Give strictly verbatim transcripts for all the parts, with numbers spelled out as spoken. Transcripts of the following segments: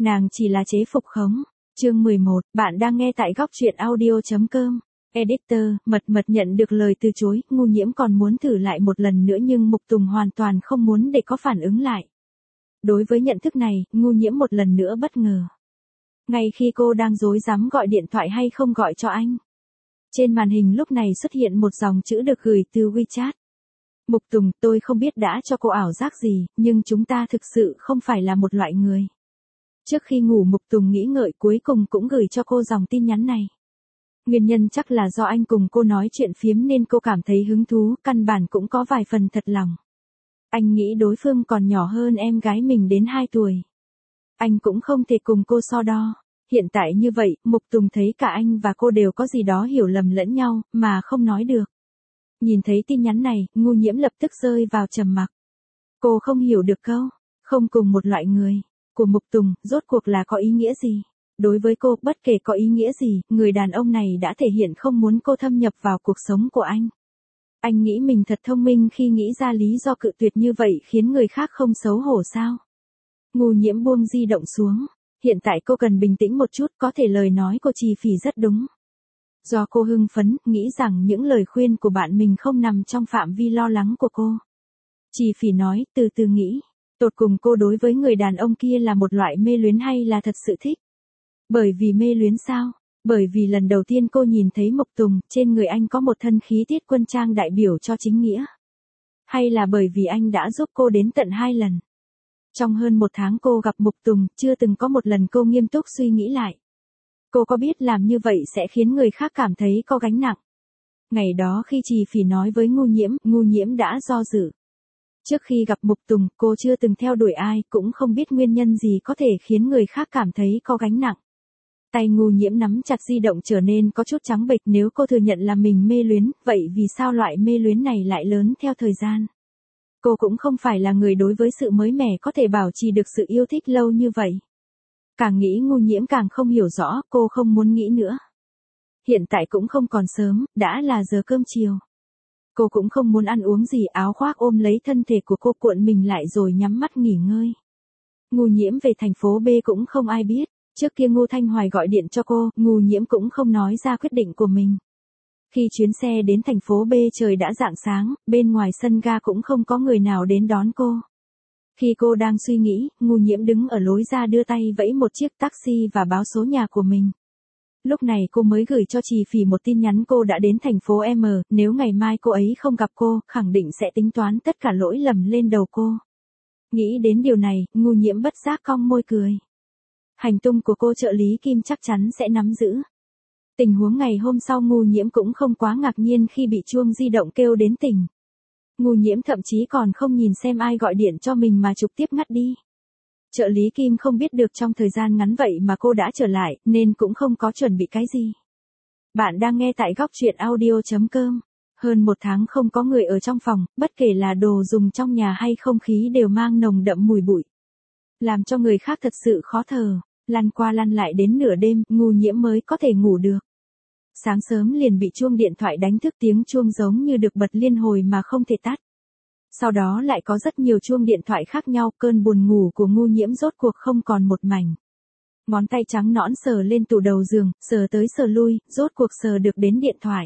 Nàng chỉ là chế phục khống. Chương mười một, bạn đang nghe tại góc truyện audio chấm com. Editor, mật mật nhận được lời từ chối, Ngu Nhiễm còn muốn thử lại một lần nữa nhưng Mục Tùng hoàn toàn không muốn để có phản ứng lại. Đối với nhận thức này, Ngu Nhiễm một lần nữa bất ngờ. Ngay khi cô đang rối rắm gọi điện thoại hay không gọi cho anh. Trên màn hình lúc này xuất hiện một dòng chữ được gửi từ WeChat. Mục Tùng, tôi không biết đã cho cô ảo giác gì, nhưng chúng ta thực sự không phải là một loại người. Trước khi ngủ Mục Tùng nghĩ ngợi cuối cùng cũng gửi cho cô dòng tin nhắn này. Nguyên nhân chắc là do anh cùng cô nói chuyện phiếm nên cô cảm thấy hứng thú, căn bản cũng có vài phần thật lòng. Anh nghĩ đối phương còn nhỏ hơn em gái mình đến hai tuổi. Anh cũng không thể cùng cô so đo. Hiện tại như vậy, Mục Tùng thấy cả anh và cô đều có gì đó hiểu lầm lẫn nhau, mà không nói được. Nhìn thấy tin nhắn này, Ngu Nhiễm lập tức rơi vào trầm mặc. Cô không hiểu được câu, không cùng một loại người, của Mục Tùng, rốt cuộc là có ý nghĩa gì? Đối với cô, bất kể có ý nghĩa gì, người đàn ông này đã thể hiện không muốn cô thâm nhập vào cuộc sống của anh. Anh nghĩ mình thật thông minh khi nghĩ ra lý do cự tuyệt như vậy khiến người khác không xấu hổ sao? Ngu Nhiễm buông di động xuống. Hiện tại cô cần bình tĩnh một chút, có thể lời nói của Trì Phỉ rất đúng. Do cô hưng phấn, nghĩ rằng những lời khuyên của bạn mình không nằm trong phạm vi lo lắng của cô. Trì Phỉ nói, từ từ nghĩ, tột cùng cô đối với người đàn ông kia là một loại mê luyến hay là thật sự thích? Bởi vì mê luyến sao? Bởi vì lần đầu tiên cô nhìn thấy Mục Tùng, trên người anh có một thân khí tiết quân trang đại biểu cho chính nghĩa? Hay là bởi vì anh đã giúp cô đến tận hai lần? Trong hơn một tháng cô gặp Mục Tùng, chưa từng có một lần cô nghiêm túc suy nghĩ lại. Cô có biết làm như vậy sẽ khiến người khác cảm thấy có gánh nặng. Ngày đó khi Trì Phỉ nói với Ngu Nhiễm, Ngu Nhiễm đã do dự. Trước khi gặp Mục Tùng, cô chưa từng theo đuổi ai, cũng không biết nguyên nhân gì có thể khiến người khác cảm thấy có gánh nặng. Tay Ngu Nhiễm nắm chặt di động trở nên có chút trắng bệch, nếu cô thừa nhận là mình mê luyến, vậy vì sao loại mê luyến này lại lớn theo thời gian? Cô cũng không phải là người đối với sự mới mẻ có thể bảo trì được sự yêu thích lâu như vậy. Càng nghĩ Ngu Nhiễm càng không hiểu rõ, cô không muốn nghĩ nữa. Hiện tại cũng không còn sớm, đã là giờ cơm chiều. Cô cũng không muốn ăn uống gì, áo khoác ôm lấy thân thể của cô cuộn mình lại rồi nhắm mắt nghỉ ngơi. Ngu Nhiễm về thành phố B cũng không ai biết, trước kia Ngô Thanh Hoài gọi điện cho cô, Ngu Nhiễm cũng không nói ra quyết định của mình. Khi chuyến xe đến thành phố B trời đã rạng sáng, bên ngoài sân ga cũng không có người nào đến đón cô. Khi cô đang suy nghĩ, Ngu Nhiễm đứng ở lối ra đưa tay vẫy một chiếc taxi và báo số nhà của mình. Lúc này cô mới gửi cho Trì Phỉ một tin nhắn cô đã đến thành phố M, nếu ngày mai cô ấy không gặp cô, khẳng định sẽ tính toán tất cả lỗi lầm lên đầu cô. Nghĩ đến điều này, Ngu Nhiễm bất giác cong môi cười. Hành tung của cô trợ lý Kim chắc chắn sẽ nắm giữ. Tình huống ngày hôm sau Ngu Nhiễm cũng không quá ngạc nhiên khi bị chuông di động kêu đến tỉnh. Ngu Nhiễm thậm chí còn không nhìn xem ai gọi điện cho mình mà trực tiếp ngắt đi. Trợ lý Kim không biết được trong thời gian ngắn vậy mà cô đã trở lại, nên cũng không có chuẩn bị cái gì. Bạn đang nghe tại góc truyện audio chấm com. Hơn một tháng không có người ở trong phòng, bất kể là đồ dùng trong nhà hay không khí đều mang nồng đậm mùi bụi. Làm cho người khác thật sự khó thở, lăn qua lăn lại đến nửa đêm, Ngu Nhiễm mới có thể ngủ được. Sáng sớm liền bị chuông điện thoại đánh thức, tiếng chuông giống như được bật liên hồi mà không thể tắt. Sau đó lại có rất nhiều chuông điện thoại khác nhau, cơn buồn ngủ của Ngu Nhiễm rốt cuộc không còn một mảnh. Ngón tay trắng nõn sờ lên tủ đầu giường, sờ tới sờ lui, rốt cuộc sờ được đến điện thoại.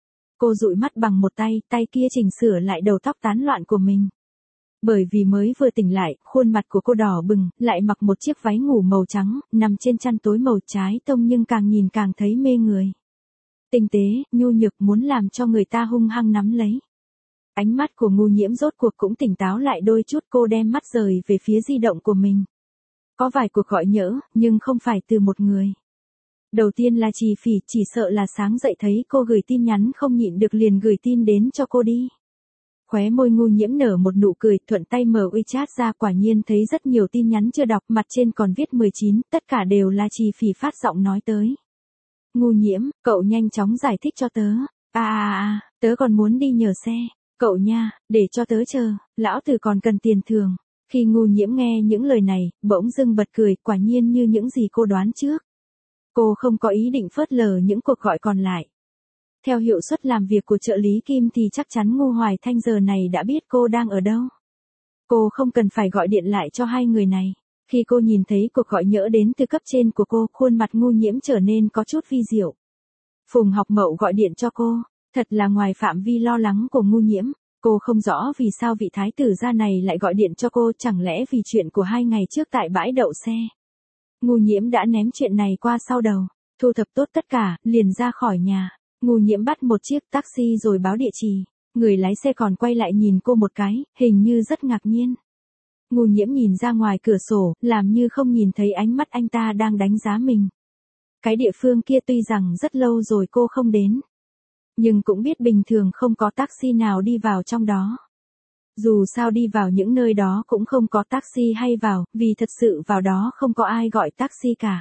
Cô dụi mắt bằng một tay, tay kia chỉnh sửa lại đầu tóc tán loạn của mình. Bởi vì mới vừa tỉnh lại, khuôn mặt của cô đỏ bừng, lại mặc một chiếc váy ngủ màu trắng, nằm trên chăn tối màu trái tông nhưng càng nhìn càng thấy mê người. Tinh tế, nhu nhược muốn làm cho người ta hung hăng nắm lấy. Ánh mắt của Ngu Nhiễm rốt cuộc cũng tỉnh táo lại đôi chút, cô đem mắt rời về phía di động của mình. Có vài cuộc gọi nhỡ, nhưng không phải từ một người. Đầu tiên là Trì Phỉ, chỉ sợ là sáng dậy thấy cô gửi tin nhắn không nhịn được liền gửi tin đến cho cô đi. Khóe môi Ngu Nhiễm nở một nụ cười, thuận tay mở WeChat ra, quả nhiên thấy rất nhiều tin nhắn chưa đọc, mặt trên còn viết mười chín, tất cả đều là Trì Phỉ phát giọng nói tới. Ngu Nhiễm, cậu nhanh chóng giải thích cho tớ. À à à, tớ còn muốn đi nhờ xe. Cậu nha, để cho tớ chờ, lão tử còn cần tiền thường. Khi Ngu Nhiễm nghe những lời này, bỗng dưng bật cười, quả nhiên như những gì cô đoán trước. Cô không có ý định phớt lờ những cuộc gọi còn lại. Theo hiệu suất làm việc của trợ lý Kim thì chắc chắn Ngô Hoài Thanh giờ này đã biết cô đang ở đâu. Cô không cần phải gọi điện lại cho hai người này. Khi cô nhìn thấy cuộc gọi nhỡ đến từ cấp trên của cô, khuôn mặt Ngu Nhiễm trở nên có chút vi diệu. Phùng Học Mậu gọi điện cho cô, thật là ngoài phạm vi lo lắng của Ngu Nhiễm. Cô không rõ vì sao vị thái tử gia này lại gọi điện cho cô, chẳng lẽ vì chuyện của hai ngày trước tại bãi đậu xe. Ngu Nhiễm đã ném chuyện này qua sau đầu, thu thập tốt tất cả, liền ra khỏi nhà. Ngu Nhiễm bắt một chiếc taxi rồi báo địa chỉ. Người lái xe còn quay lại nhìn cô một cái, hình như rất ngạc nhiên. Ngu Nhiễm nhìn ra ngoài cửa sổ, làm như không nhìn thấy ánh mắt anh ta đang đánh giá mình. Cái địa phương kia tuy rằng rất lâu rồi cô không đến, nhưng cũng biết bình thường không có taxi nào đi vào trong đó. Dù sao đi vào những nơi đó cũng không có taxi hay vào, vì thật sự vào đó không có ai gọi taxi cả.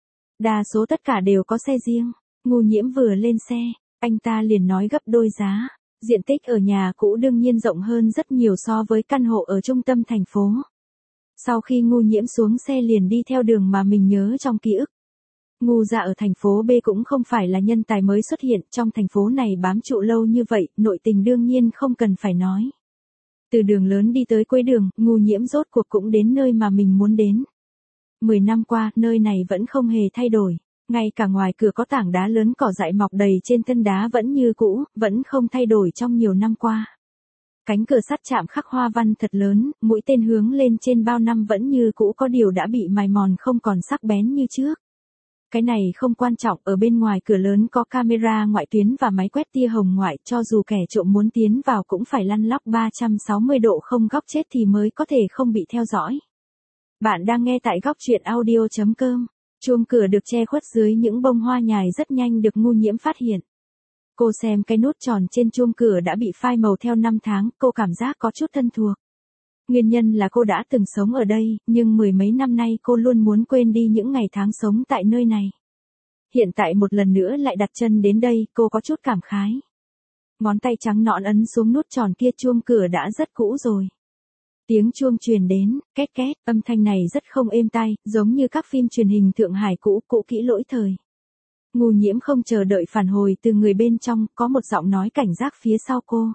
Đa số tất cả đều có xe riêng. Ngu Nhiễm vừa lên xe, anh ta liền nói gấp đôi giá. Diện tích ở nhà cũ đương nhiên rộng hơn rất nhiều so với căn hộ ở trung tâm thành phố. Sau khi Ngu Nhiễm xuống xe liền đi theo đường mà mình nhớ trong ký ức. Ngu gia ở thành phố B cũng không phải là nhân tài mới xuất hiện, trong thành phố này bám trụ lâu như vậy, nội tình đương nhiên không cần phải nói. Từ đường lớn đi tới cuối đường, Ngu Nhiễm rốt cuộc cũng đến nơi mà mình muốn đến. Mười năm qua, nơi này vẫn không hề thay đổi. Ngay cả ngoài cửa có tảng đá lớn cỏ dại mọc đầy trên thân đá vẫn như cũ, vẫn không thay đổi trong nhiều năm qua. Cánh cửa sắt chạm khắc hoa văn thật lớn, mũi tên hướng lên trên bao năm vẫn như cũ, có điều đã bị mài mòn không còn sắc bén như trước. Cái này không quan trọng, ở bên ngoài cửa lớn có camera ngoại tuyến và máy quét tia hồng ngoại, cho dù kẻ trộm muốn tiến vào cũng phải lăn lóc ba trăm sáu mươi độ không góc chết thì mới có thể không bị theo dõi. Bạn đang nghe tại góc truyện audio chấm com. Chuông cửa được che khuất dưới những bông hoa nhài rất nhanh được Ngu Nhiễm phát hiện. Cô xem cái nút tròn trên chuông cửa đã bị phai màu theo năm tháng, cô cảm giác có chút thân thuộc. Nguyên nhân là cô đã từng sống ở đây, nhưng mười mấy năm nay cô luôn muốn quên đi những ngày tháng sống tại nơi này. Hiện tại một lần nữa lại đặt chân đến đây, cô có chút cảm khái. Ngón tay trắng nõn ấn xuống nút tròn kia, chuông cửa đã rất cũ rồi. Tiếng chuông truyền đến, két két, âm thanh này rất không êm tai, giống như các phim truyền hình Thượng Hải cũ, cũ kỹ lỗi thời. Ngu Nhiễm không chờ đợi phản hồi từ người bên trong, có một giọng nói cảnh giác phía sau cô.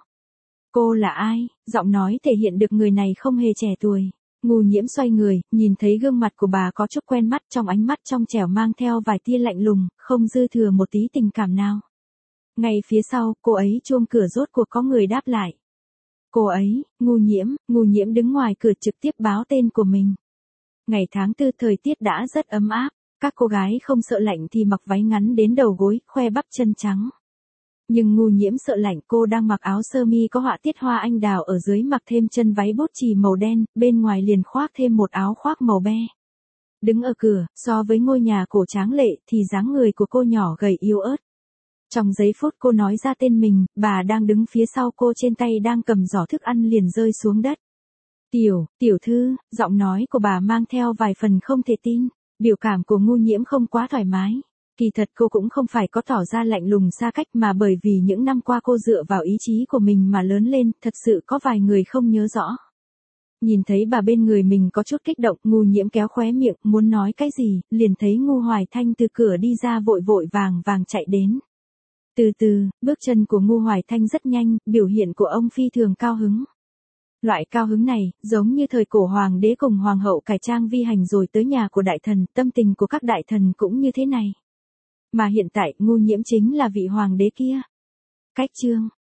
Cô là ai? Giọng nói thể hiện được người này không hề trẻ tuổi. Ngu Nhiễm xoay người, nhìn thấy gương mặt của bà có chút quen mắt, trong ánh mắt trong trẻo mang theo vài tia lạnh lùng, không dư thừa một tí tình cảm nào. Ngay phía sau, cô ấy chuông cửa rốt cuộc có người đáp lại. Cô ấy, Ngu Nhiễm, Ngu Nhiễm đứng ngoài cửa trực tiếp báo tên của mình. Ngày tháng tư thời tiết đã rất ấm áp, các cô gái không sợ lạnh thì mặc váy ngắn đến đầu gối, khoe bắp chân trắng. Nhưng Ngu Nhiễm sợ lạnh, cô đang mặc áo sơ mi có họa tiết hoa anh đào ở dưới, mặc thêm chân váy bốt chì màu đen, bên ngoài liền khoác thêm một áo khoác màu be. Đứng ở cửa, so với ngôi nhà cổ tráng lệ thì dáng người của cô nhỏ gầy yếu ớt. Trong giây phút cô nói ra tên mình, bà đang đứng phía sau cô trên tay đang cầm giỏ thức ăn liền rơi xuống đất. Tiểu, tiểu thư, giọng nói của bà mang theo vài phần không thể tin. Biểu cảm của Ngu Nhiễm không quá thoải mái. Kỳ thật cô cũng không phải có tỏ ra lạnh lùng xa cách, mà bởi vì những năm qua cô dựa vào ý chí của mình mà lớn lên, thật sự có vài người không nhớ rõ. Nhìn thấy bà bên người mình có chút kích động, Ngu Nhiễm kéo khóe miệng, muốn nói cái gì, liền thấy Ngu Hoài Thanh từ cửa đi ra vội vội vàng vàng chạy đến. Từ từ, bước chân của Ngu Hoài Thanh rất nhanh, biểu hiện của ông phi thường cao hứng. Loại cao hứng này, giống như thời cổ hoàng đế cùng hoàng hậu cải trang vi hành rồi tới nhà của đại thần, tâm tình của các đại thần cũng như thế này. Mà hiện tại, Ngu Nhiễm chính là vị hoàng đế kia. Cách chương,